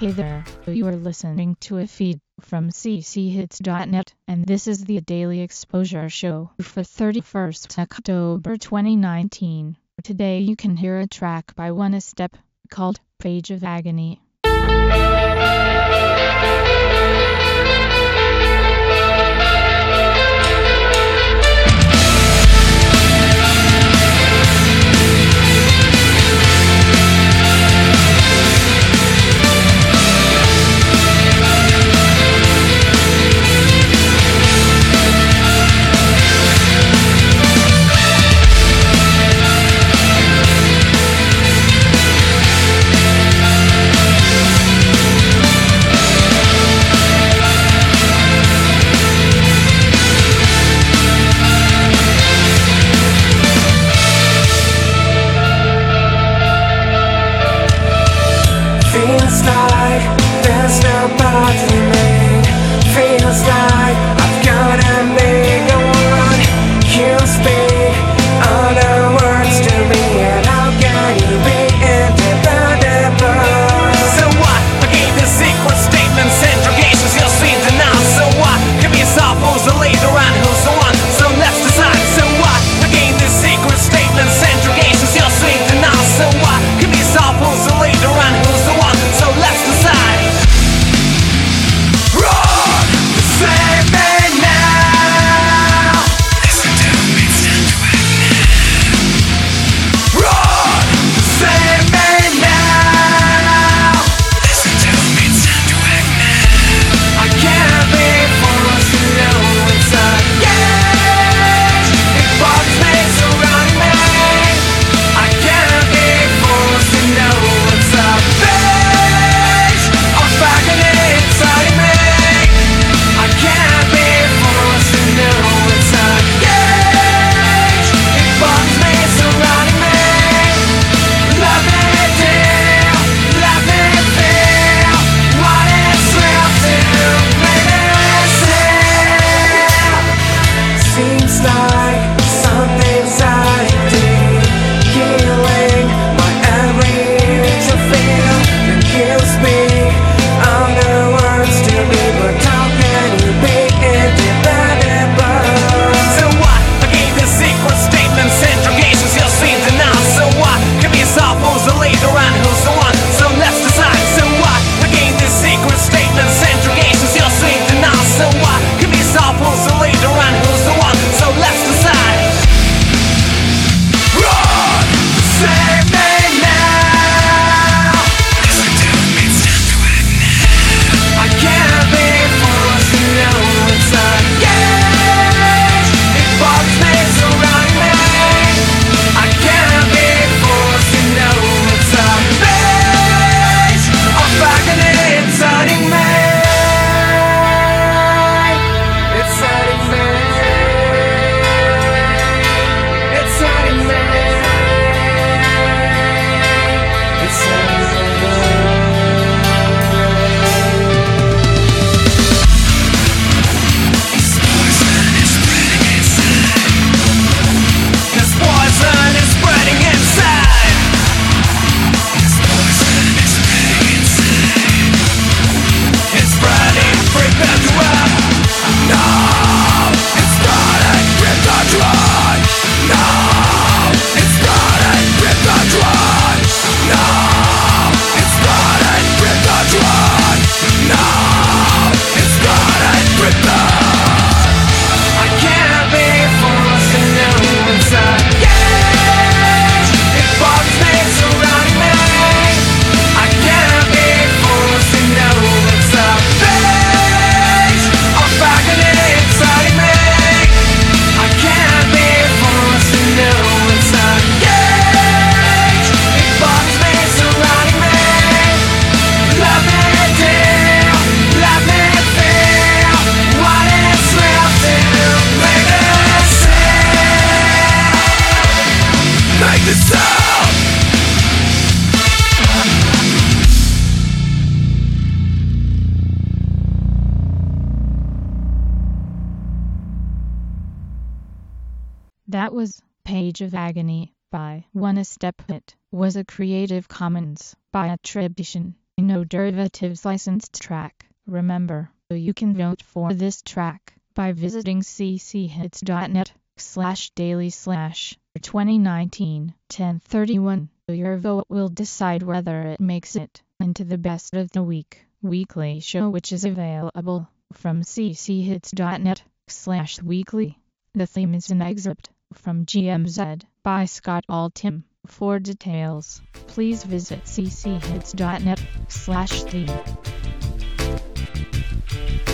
Hey there, you are listening to a feed from cchits.net, and this is the Daily Exposure Show for 31st October 2019. Today you can hear a track by One Step, called Page of Agony. Feels like there's no part for me. Feels like I've gotta make a run. You speak other words to me, and how can you be independable? So what? I gave the secret statements, interrogations, you'll see the now. So what? Give me yourself who's the leader and who's the one. So let's decide. So what? I gave the secret statements, interrogations, you'll see the now. So what? Give me yourself who's the leader and who's the one. So let's decide. Run! Save me now! Listen to me, stand to act now. Run! Save me now! Listen to me, stand to act now. I can't be forced to know it's a cage. It bugs me surrounding me. I can't be forced to know it's a page of agony inside me. I can't be forced to know it's a cage. It bugs me surrounding me. Let me deal, let me feel what it's real to make me see. Seems like something's I do, healing my every inch of feel. And you speak other words to me, but how can you be independable? So what? I gave the secret statements, interrogations, you'll see the now. So what? Give me yourself who's the leader and who's the one. So let's decide. So what? I gave the secret statements, interrogations, you'll see the now. So what? Give me yourself who's the leader and who's the one. So let's decide. Run! Save me now! Listen to me, stand to act now. I can't be forced to know it's a cage. It bugs me surrounding me. I can't be forced to know it's a page of agony inside me. It's hurting me. It's hurting me. It's hurting me. This poison is spreading inside. This poison is spreading inside. It's spreading, prepare to run. No, it's spreading, prepare to run. No, it's spreading, prepare to run. No, it's spreading, prepare to run. No, it's spreading, prepare. I can't be forced to know it's a cage. It bugs me surrounding me. I can't be forced to know it's a page of agony inside me. I can't be forced to know it's a cage. It bugs me surrounding me. Let me deal, let me feel what it's real to make me see. Make the sound. That was Page of Agony by One Step. It was a Creative Commons by attribution No Derivatives licensed track. Remember, you can vote for this track by visiting cchits.net/daily/2019-1031. Your vote will decide whether it makes it into the Best of the Week weekly show, which is available from cchits.net/weekly. The theme is an excerpt from GMZ by Scott Altham. For details, please visit cchits.net/theme.